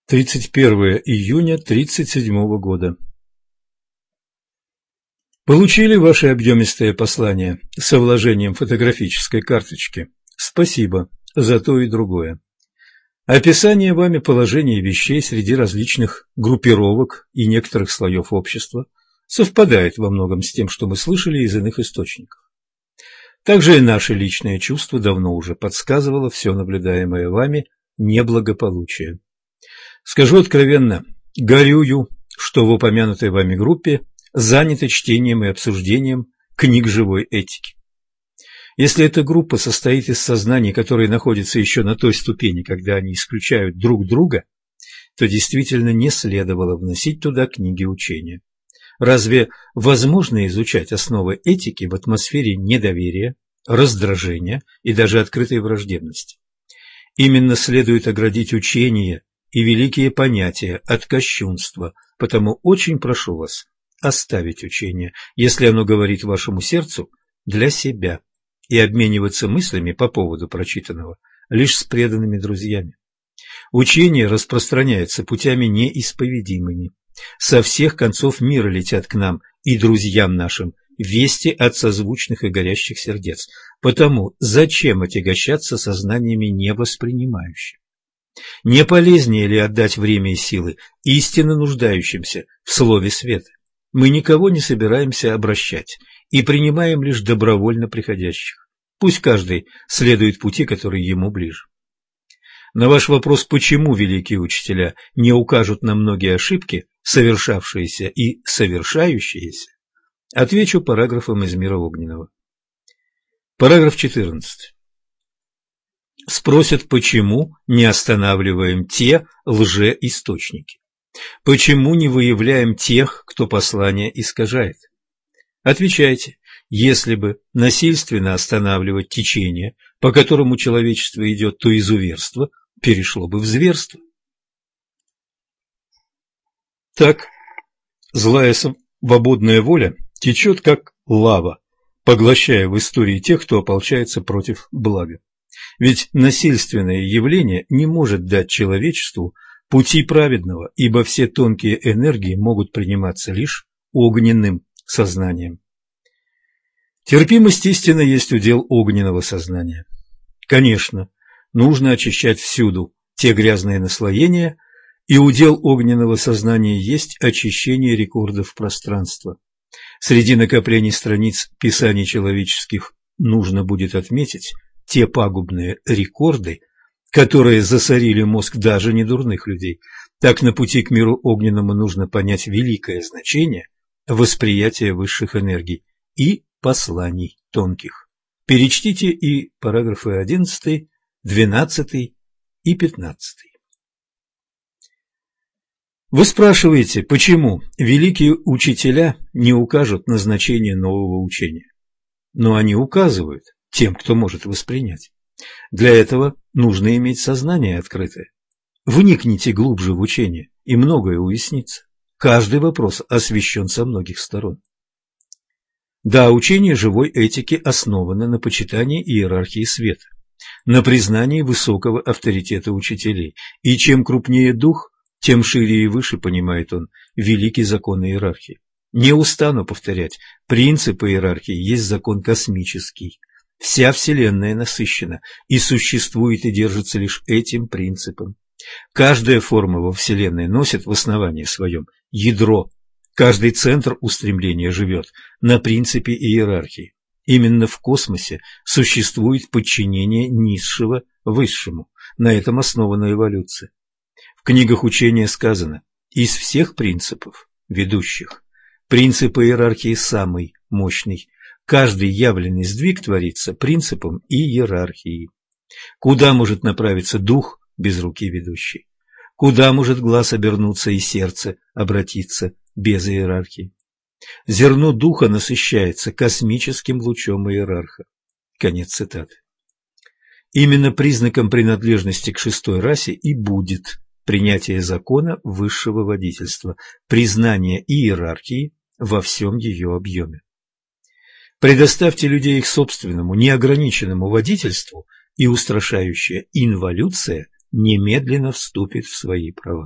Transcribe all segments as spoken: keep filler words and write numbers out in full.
тридцать первое июня тридцать седьмого года. Получили ваше объемистое послание со вложением фотографической карточки. Спасибо за то и другое. Описание вами положения вещей среди различных группировок и некоторых слоев общества совпадает во многом с тем, что мы слышали из иных источников. Также и наше личное чувство давно уже подсказывало все наблюдаемое вами неблагополучие. Скажу откровенно, горюю, что в упомянутой вами группе заняты чтением и обсуждением книг живой этики. Если эта группа состоит из сознаний, которые находятся еще на той ступени, когда они исключают друг друга, то действительно не следовало вносить туда книги учения. Разве возможно изучать основы этики в атмосфере недоверия, раздражения и даже открытой враждебности? Именно следует оградить учение и великие понятия от кощунства, потому очень прошу вас оставить учение, если оно говорит вашему сердцу, для себя, и обмениваться мыслями по поводу прочитанного лишь с преданными друзьями. Учение распространяется путями неисповедимыми. Со всех концов мира летят к нам и друзьям нашим вести от созвучных и горящих сердец. Потому зачем отягощаться сознаниями невоспринимающими? Не полезнее ли отдать время и силы истинно нуждающимся в слове света? Мы никого не собираемся обращать и принимаем лишь добровольно приходящих. Пусть каждый следует пути, который ему ближе. На ваш вопрос, почему великие учителя не укажут на многие ошибки, совершавшиеся и совершающиеся, отвечу параграфом из мира огненного. Параграф четырнадцатый. Спросят, почему не останавливаем те лжеисточники? Почему не выявляем тех, кто послание искажает? Отвечайте, если бы насильственно останавливать течение, по которому человечество идет, то изуверство перешло бы в зверство. Так, злая свободная воля течет как лава, поглощая в истории тех, кто ополчается против блага. Ведь насильственное явление не может дать человечеству пути праведного, ибо все тонкие энергии могут приниматься лишь огненным сознанием. Терпимость истины есть удел огненного сознания. Конечно, нужно очищать всюду те грязные наслоения, и удел огненного сознания есть очищение рекордов пространства. Среди накоплений страниц писаний человеческих нужно будет отметить те пагубные рекорды, которые засорили мозг даже недурных людей. Так на пути к миру огненному нужно понять великое значение восприятия высших энергий и посланий тонких. Перечтите и параграфы одиннадцатый, двенадцатый и пятнадцатый. Вы спрашиваете, почему великие учителя не укажут на значение нового учения? Но они указывают тем, кто может воспринять. Для этого нужно иметь сознание открытое. Вникните глубже в учение, и многое уяснится. Каждый вопрос освещен со многих сторон. Да, учение живой этики основано на почитании иерархии света, на признании высокого авторитета учителей. И чем крупнее дух, тем шире и выше понимает он великий закон иерархии. Не устану повторять, принцип иерархии есть закон космический. Вся Вселенная насыщена и существует и держится лишь этим принципом. Каждая форма во Вселенной носит в основании своем ядро. Каждый центр устремления живет на принципе иерархии. Именно в космосе существует подчинение низшего высшему. На этом основана эволюция. В книгах учения сказано: из всех принципов ведущих принцип иерархии самый мощный. Каждый явленный сдвиг творится принципом иерархии. Куда может направиться дух без руки ведущей? Куда может глаз обернуться и сердце обратиться без иерархии? Зерно духа насыщается космическим лучом иерарха. Конец цитаты. Именно признаком принадлежности к шестой расе и будет принятие закона высшего водительства, признание иерархии во всем ее объеме. Предоставьте людей их собственному, неограниченному водительству, и устрашающая инволюция немедленно вступит в свои права.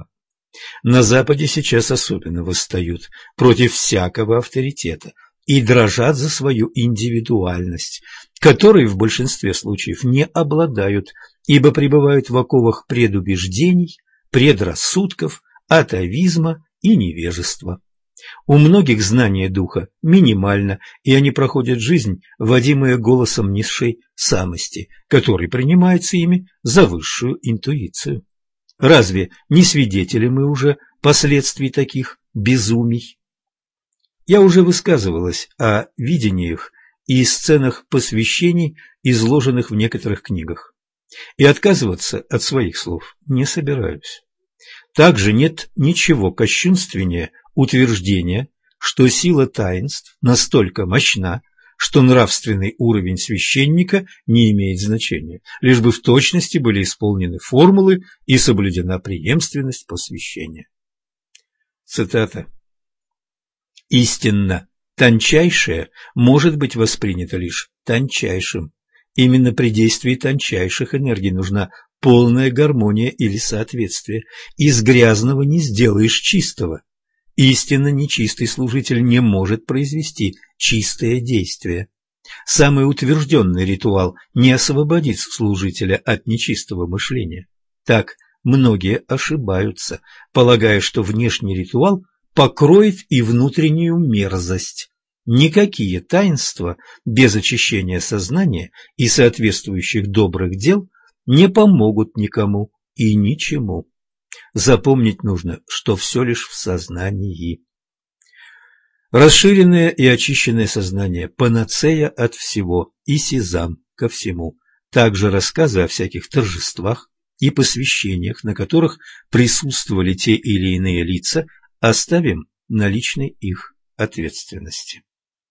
На Западе сейчас особенно восстают против всякого авторитета и дрожат за свою индивидуальность, которой в большинстве случаев не обладают, ибо пребывают в оковах предубеждений, предрассудков, атавизма и невежества. У многих знание духа минимально, и они проходят жизнь, водимые голосом низшей самости, который принимается ими за высшую интуицию. Разве не свидетели мы уже последствий таких безумий? Я уже высказывалась о видениях и сценах посвящений, изложенных в некоторых книгах, и отказываться от своих слов не собираюсь. Также нет ничего кощунственнее утверждения, что сила таинств настолько мощна, что нравственный уровень священника не имеет значения, лишь бы в точности были исполнены формулы и соблюдена преемственность посвящения. Цитата. «Истинно тончайшее может быть воспринято лишь тончайшим. Именно при действии тончайших энергий нужна полная гармония или соответствие. Из грязного не сделаешь чистого. Истинно нечистый служитель не может произвести чистое действие. Самый утвержденный ритуал не освободит служителя от нечистого мышления. Так многие ошибаются, полагая, что внешний ритуал покроет и внутреннюю мерзость. Никакие таинства без очищения сознания и соответствующих добрых дел не помогут никому и ничему. Запомнить нужно, что все лишь в сознании. Расширенное и очищенное сознание – панацея от всего и сезам ко всему. Также рассказы о всяких торжествах и посвящениях, на которых присутствовали те или иные лица, оставим на личной их ответственности.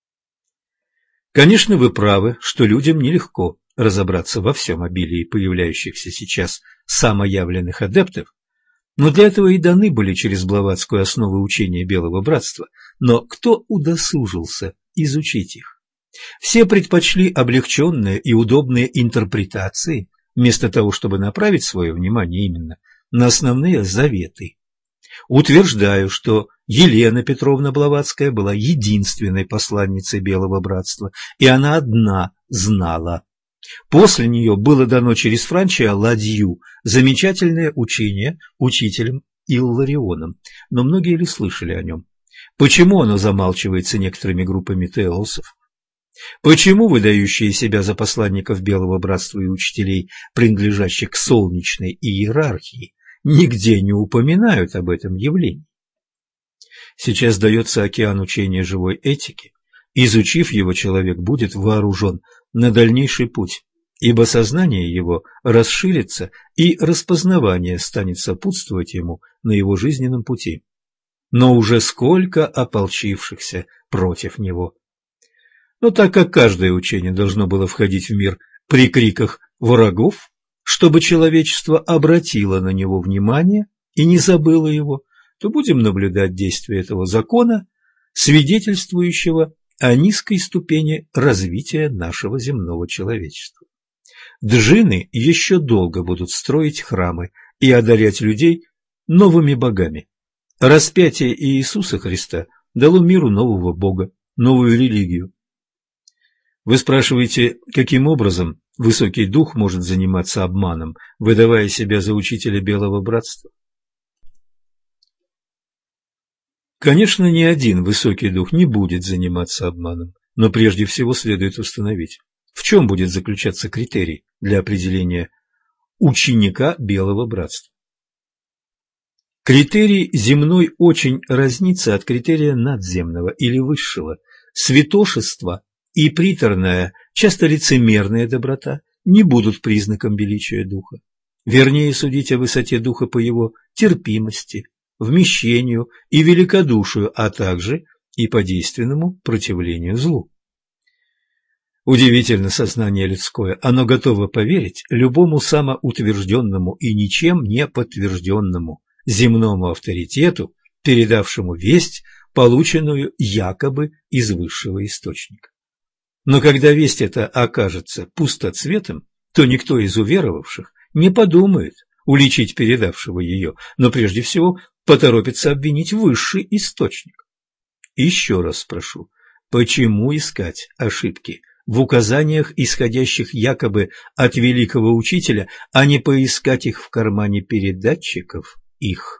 Конечно, вы правы, что людям нелегко разобраться во всем обилии появляющихся сейчас самоявленных адептов, но для этого и даны были через Блаватскую основы учения Белого Братства. Но кто удосужился изучить их? Все предпочли облегченные и удобные интерпретации, вместо того, чтобы направить свое внимание именно на основные заветы. Утверждаю, что Елена Петровна Блаватская была единственной посланницей Белого Братства, и она одна знала. После нее было дано через Франчия Ладью замечательное учение учителем Илларионом, но многие ли слышали о нем? Почему оно замалчивается некоторыми группами теософов? Почему выдающие себя за посланников Белого Братства и учителей, принадлежащих к солнечной иерархии, нигде не упоминают об этом явлении? Сейчас дается океан учения живой этики. Изучив его, человек будет вооружен на дальнейший путь, ибо сознание его расширится, и распознавание станет сопутствовать ему на его жизненном пути. Но уже сколько ополчившихся против него! Но так как каждое учение должно было входить в мир при криках врагов, чтобы человечество обратило на него внимание и не забыло его, то будем наблюдать действие этого закона, свидетельствующего о низкой ступени развития нашего земного человечества. Джинны еще долго будут строить храмы и одарять людей новыми богами. Распятие Иисуса Христа дало миру нового бога, новую религию. Вы спрашиваете, каким образом высокий дух может заниматься обманом, выдавая себя за учителя Белого Братства? Конечно, ни один высокий дух не будет заниматься обманом, но прежде всего следует установить, в чем будет заключаться критерий для определения ученика Белого Братства. Критерий земной очень разнится от критерия надземного или высшего. Святошество и приторная, часто лицемерная доброта не будут признаком величия духа. Вернее, судить о высоте духа по его терпимости, вмещению и великодушию, а также и по действенному противлению злу. Удивительно сознание людское, оно готово поверить любому самоутвержденному и ничем не подтвержденному земному авторитету, передавшему весть, полученную якобы из высшего источника. Но когда весть эта окажется пустоцветом, то никто из уверовавших не подумает уличить передавшего ее, но прежде всего поторопится обвинить высший источник. Еще раз спрошу, почему искать ошибки в указаниях, исходящих якобы от великого учителя, а не поискать их в кармане передатчиков их?